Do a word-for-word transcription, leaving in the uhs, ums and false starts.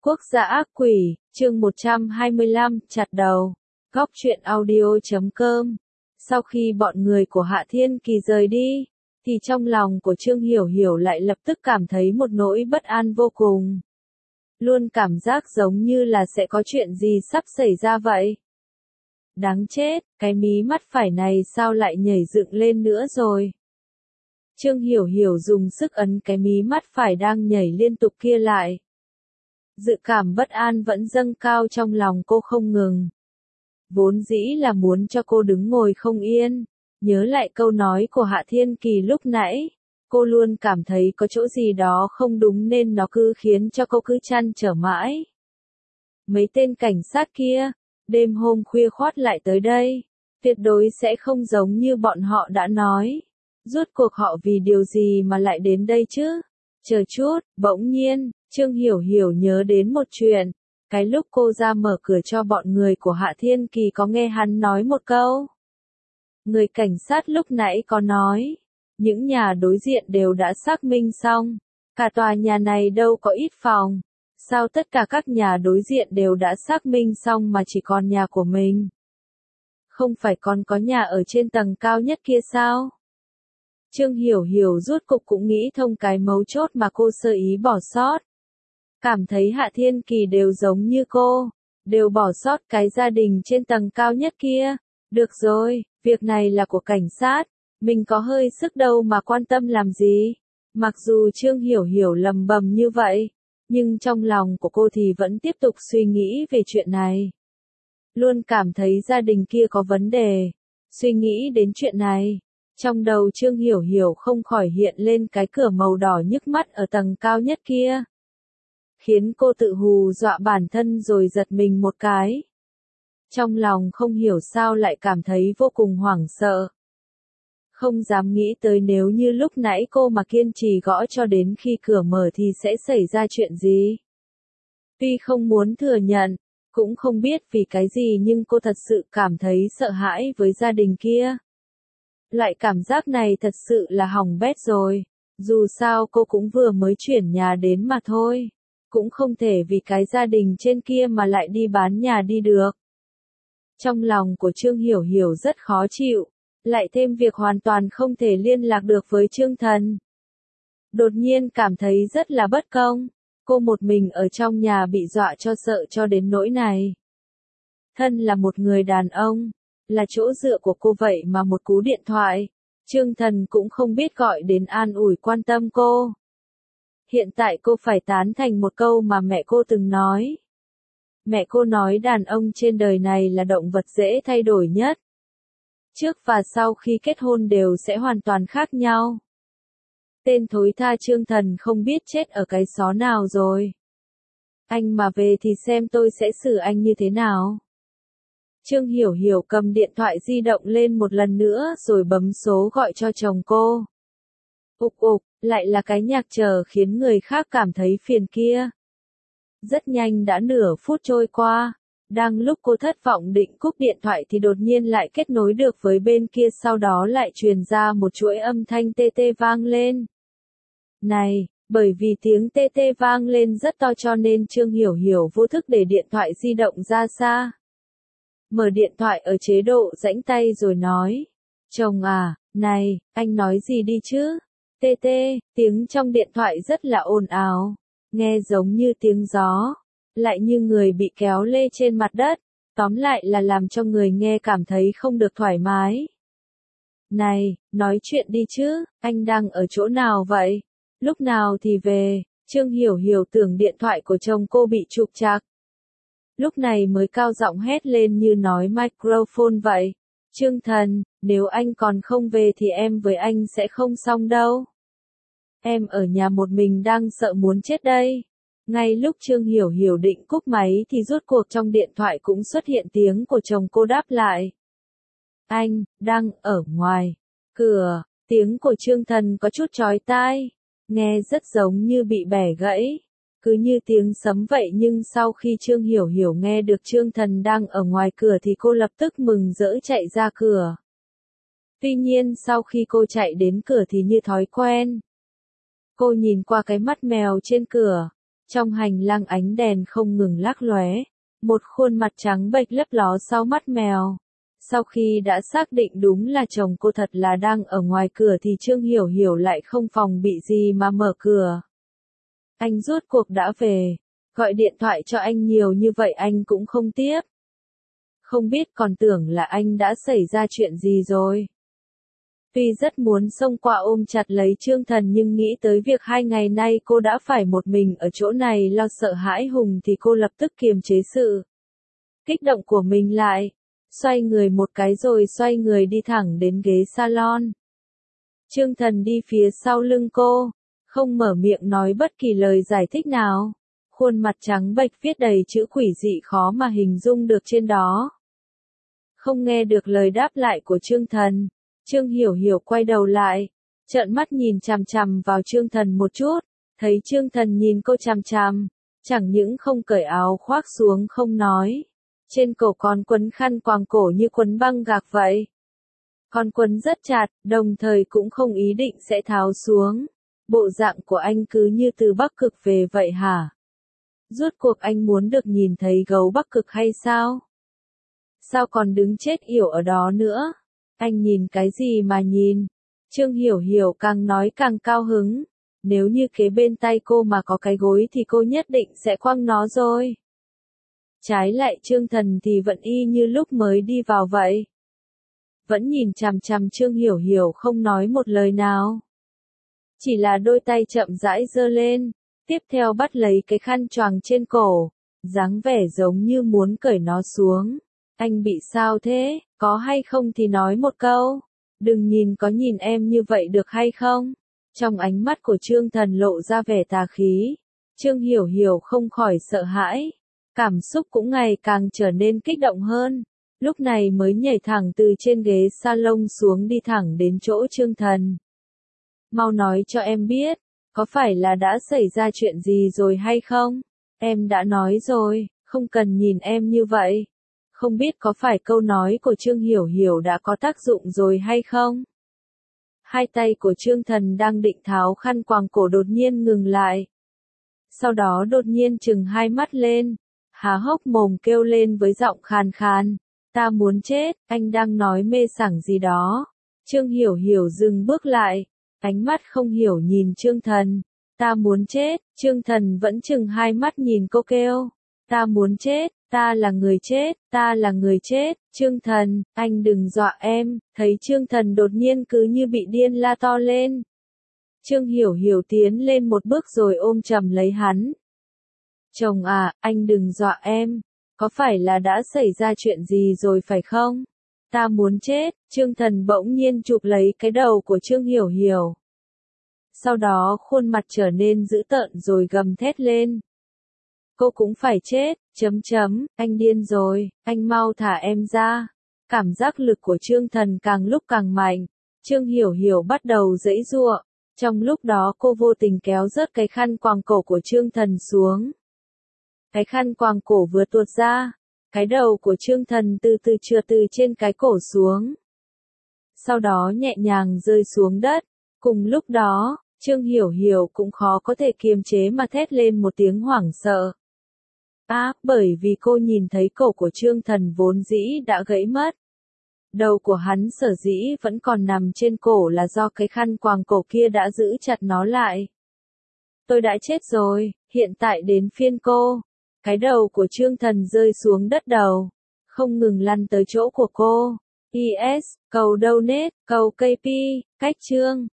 Quốc gia ác quỷ, chương một trăm hai mươi lăm, chặt đầu. Góc truyện audio chấm com. Sau khi bọn người của Hạ Thiên Kỳ rời đi, thì trong lòng của Trương Hiểu Hiểu lại lập tức cảm thấy một nỗi bất an vô cùng. Luôn cảm giác giống như là sẽ có chuyện gì sắp xảy ra vậy. Đáng chết, cái mí mắt phải này sao lại nhảy dựng lên nữa rồi. Trương Hiểu Hiểu dùng sức ấn cái mí mắt phải đang nhảy liên tục kia lại. Dự cảm bất an vẫn dâng cao trong lòng cô không ngừng. Vốn dĩ là muốn cho cô đứng ngồi không yên. Nhớ lại câu nói của Hạ Thiên Kỳ lúc nãy, cô luôn cảm thấy có chỗ gì đó không đúng nên nó cứ khiến cho cô cứ trăn trở mãi. Mấy tên cảnh sát kia, đêm hôm khuya khoắt lại tới đây, tuyệt đối sẽ không giống như bọn họ đã nói. Rốt cuộc họ vì điều gì mà lại đến đây chứ? Chờ chút, bỗng nhiên, Trương Hiểu Hiểu nhớ đến một chuyện. Cái lúc cô ra mở cửa cho bọn người của Hạ Thiên Kỳ có nghe hắn nói một câu. Người cảnh sát lúc nãy có nói, những nhà đối diện đều đã xác minh xong. Cả tòa nhà này đâu có ít phòng. Sao tất cả các nhà đối diện đều đã xác minh xong mà chỉ còn nhà của mình? Không phải còn có nhà ở trên tầng cao nhất kia sao? Trương Hiểu Hiểu rốt cục cũng nghĩ thông cái mấu chốt mà cô sơ ý bỏ sót. Cảm thấy Hạ Thiên Kỳ đều giống như cô, đều bỏ sót cái gia đình trên tầng cao nhất kia. Được rồi, việc này là của cảnh sát, mình có hơi sức đâu mà quan tâm làm gì. Mặc dù Trương Hiểu Hiểu lầm bầm như vậy, nhưng trong lòng của cô thì vẫn tiếp tục suy nghĩ về chuyện này. Luôn cảm thấy gia đình kia có vấn đề. Suy nghĩ đến chuyện này, trong đầu Trương Hiểu Hiểu không khỏi hiện lên cái cửa màu đỏ nhức mắt ở tầng cao nhất kia. Khiến cô tự hù dọa bản thân rồi giật mình một cái. Trong lòng không hiểu sao lại cảm thấy vô cùng hoảng sợ. Không dám nghĩ tới nếu như lúc nãy cô mà kiên trì gõ cho đến khi cửa mở thì sẽ xảy ra chuyện gì. Tuy không muốn thừa nhận, cũng không biết vì cái gì nhưng cô thật sự cảm thấy sợ hãi với gia đình kia. Loại cảm giác này thật sự là hỏng bét rồi. Dù sao cô cũng vừa mới chuyển nhà đến mà thôi. Cũng không thể vì cái gia đình trên kia mà lại đi bán nhà đi được. Trong lòng của Trương Hiểu Hiểu rất khó chịu, lại thêm việc hoàn toàn không thể liên lạc được với Trương Thần. Đột nhiên cảm thấy rất là bất công, cô một mình ở trong nhà bị dọa cho sợ cho đến nỗi này. Thân là một người đàn ông, là chỗ dựa của cô vậy mà một cú điện thoại, Trương Thần cũng không biết gọi đến an ủi quan tâm cô. Hiện tại cô phải tán thành một câu mà mẹ cô từng nói. Mẹ cô nói đàn ông trên đời này là động vật dễ thay đổi nhất. Trước và sau khi kết hôn đều sẽ hoàn toàn khác nhau. Tên thối tha Trương Thần không biết chết ở cái xó nào rồi. Anh mà về thì xem tôi sẽ xử anh như thế nào. Trương Hiểu Hiểu cầm điện thoại di động lên một lần nữa rồi bấm số gọi cho chồng cô. Ục ục, lại là cái nhạc chờ khiến người khác cảm thấy phiền kia. Rất nhanh đã nửa phút trôi qua, đang lúc cô thất vọng định cúp điện thoại thì đột nhiên lại kết nối được với bên kia, sau đó lại truyền ra một chuỗi âm thanh tê tê vang lên. Này, bởi vì tiếng tê tê vang lên rất to cho nên Trương Hiểu Hiểu vô thức để điện thoại di động ra xa. Mở điện thoại ở chế độ rãnh tay rồi nói, chồng à, này, anh nói gì đi chứ? Tê tê, tiếng trong điện thoại rất là ồn ào, nghe giống như tiếng gió, lại như người bị kéo lê trên mặt đất, tóm lại là làm cho người nghe cảm thấy không được thoải mái. Này, nói chuyện đi chứ, anh đang ở chỗ nào vậy? Lúc nào thì về? Trương Hiểu Hiểu tưởng điện thoại của chồng cô bị trục trặc. Lúc này mới cao giọng hét lên như nói microphone vậy. Trương Thần, nếu anh còn không về thì em với anh sẽ không xong đâu. Em ở nhà một mình đang sợ muốn chết đây. Ngay lúc Trương Hiểu Hiểu định cúp máy thì rốt cuộc trong điện thoại cũng xuất hiện tiếng của chồng cô đáp lại. Anh, đang ở ngoài cửa, tiếng của Trương Thần có chút chói tai, nghe rất giống như bị bẻ gãy, cứ như tiếng sấm vậy, nhưng sau khi Trương Hiểu Hiểu nghe được Trương Thần đang ở ngoài cửa thì cô lập tức mừng rỡ chạy ra cửa. Tuy nhiên sau khi cô chạy đến cửa thì như thói quen. Cô nhìn qua cái mắt mèo trên cửa, Trong hành lang ánh đèn không ngừng lắc lóe, một khuôn mặt trắng bệch lấp ló sau mắt mèo. Sau khi đã xác định đúng là chồng cô thật là đang ở ngoài cửa thì Trương Hiểu Hiểu lại không phòng bị gì mà mở cửa. Anh rốt cuộc đã về, gọi điện thoại cho anh nhiều như vậy anh cũng không tiếp. Không biết còn tưởng là anh đã xảy ra chuyện gì rồi. Tuy rất muốn xông qua ôm chặt lấy Trương Thần nhưng nghĩ tới việc hai ngày nay cô đã phải một mình ở chỗ này lo sợ hãi hùng thì cô lập tức kiềm chế sự kích động của mình lại. Xoay người một cái rồi xoay người đi thẳng đến ghế salon. Trương Thần đi phía sau lưng cô, không mở miệng nói bất kỳ lời giải thích nào. Khuôn mặt trắng bệch viết đầy chữ quỷ dị khó mà hình dung được trên đó. Không nghe được lời đáp lại của Trương Thần, Trương Hiểu Hiểu quay đầu lại, trợn mắt nhìn chằm chằm vào Trương Thần một chút, thấy Trương Thần nhìn cô chằm chằm, chẳng những không cởi áo khoác xuống không nói. Trên cổ còn quấn khăn quàng cổ như quấn băng gạc vậy. Còn quấn rất chặt, đồng thời cũng không ý định sẽ tháo xuống. Bộ dạng của anh cứ như từ Bắc Cực về vậy hả? Rốt cuộc anh muốn được nhìn thấy gấu Bắc Cực hay sao? Sao còn đứng chết yểu ở đó nữa? Anh nhìn cái gì mà nhìn? Trương Hiểu Hiểu càng nói càng cao hứng. Nếu như kế bên tay cô mà có cái gối thì cô nhất định sẽ quăng nó rồi. Trái lại Trương Thần thì vẫn y như lúc mới đi vào vậy. Vẫn nhìn chằm chằm Trương Hiểu Hiểu không nói một lời nào. Chỉ là đôi tay chậm rãi giơ lên, tiếp theo bắt lấy cái khăn choàng trên cổ, dáng vẻ giống như muốn cởi nó xuống. Anh bị sao thế, có hay không thì nói một câu, đừng nhìn có nhìn em như vậy được hay không? Trong ánh mắt của Trương Thần lộ ra vẻ tà khí, Trương Hiểu Hiểu không khỏi sợ hãi. Cảm xúc cũng ngày càng trở nên kích động hơn, lúc này mới nhảy thẳng từ trên ghế salon xuống đi thẳng đến chỗ Trương Thần. Mau nói cho em biết, có phải là đã xảy ra chuyện gì rồi hay không? Em đã nói rồi, không cần nhìn em như vậy. Không biết có phải câu nói của Trương Hiểu Hiểu đã có tác dụng rồi hay không? Hai tay của Trương Thần đang định tháo khăn quàng cổ đột nhiên ngừng lại. Sau đó đột nhiên trừng hai mắt lên. Há hốc mồm kêu lên với giọng khàn khàn, ta muốn chết, anh đang nói mê sảng gì đó. Trương Hiểu Hiểu dừng bước lại, ánh mắt không hiểu nhìn Trương Thần, ta muốn chết, Trương Thần vẫn trừng hai mắt nhìn cô kêu, ta muốn chết, ta là người chết, ta là người chết, Trương Thần, anh đừng dọa em, thấy Trương Thần đột nhiên cứ như bị điên la to lên. Trương Hiểu Hiểu tiến lên một bước rồi ôm chầm lấy hắn. Chồng à, anh đừng dọa em, có phải là đã xảy ra chuyện gì rồi phải không? Ta muốn chết, Trương Thần bỗng nhiên chụp lấy cái đầu của Trương Hiểu Hiểu. Sau đó khuôn mặt trở nên dữ tợn rồi gầm thét lên. Cô cũng phải chết, chấm chấm, anh điên rồi, anh mau thả em ra. Cảm giác lực của Trương Thần càng lúc càng mạnh, Trương Hiểu Hiểu bắt đầu giãy giụa. Trong lúc đó cô vô tình kéo rớt cái khăn quàng cổ của Trương Thần xuống. Cái khăn quàng cổ vừa tuột ra, cái đầu của Trương Thần từ từ trượt từ trên cái cổ xuống. Sau đó nhẹ nhàng rơi xuống đất. Cùng lúc đó, Trương Hiểu Hiểu cũng khó có thể kiềm chế mà thét lên một tiếng hoảng sợ. À, bởi vì cô nhìn thấy cổ của Trương Thần vốn dĩ đã gãy mất. Đầu của hắn sở dĩ vẫn còn nằm trên cổ là do cái khăn quàng cổ kia đã giữ chặt nó lại. Tôi đã chết rồi, hiện tại đến phiên cô. Cái đầu của Trương Thần rơi xuống đất đầu, không ngừng lăn tới chỗ của cô. i ét, cầu donate, cầu ca pê, cách chương.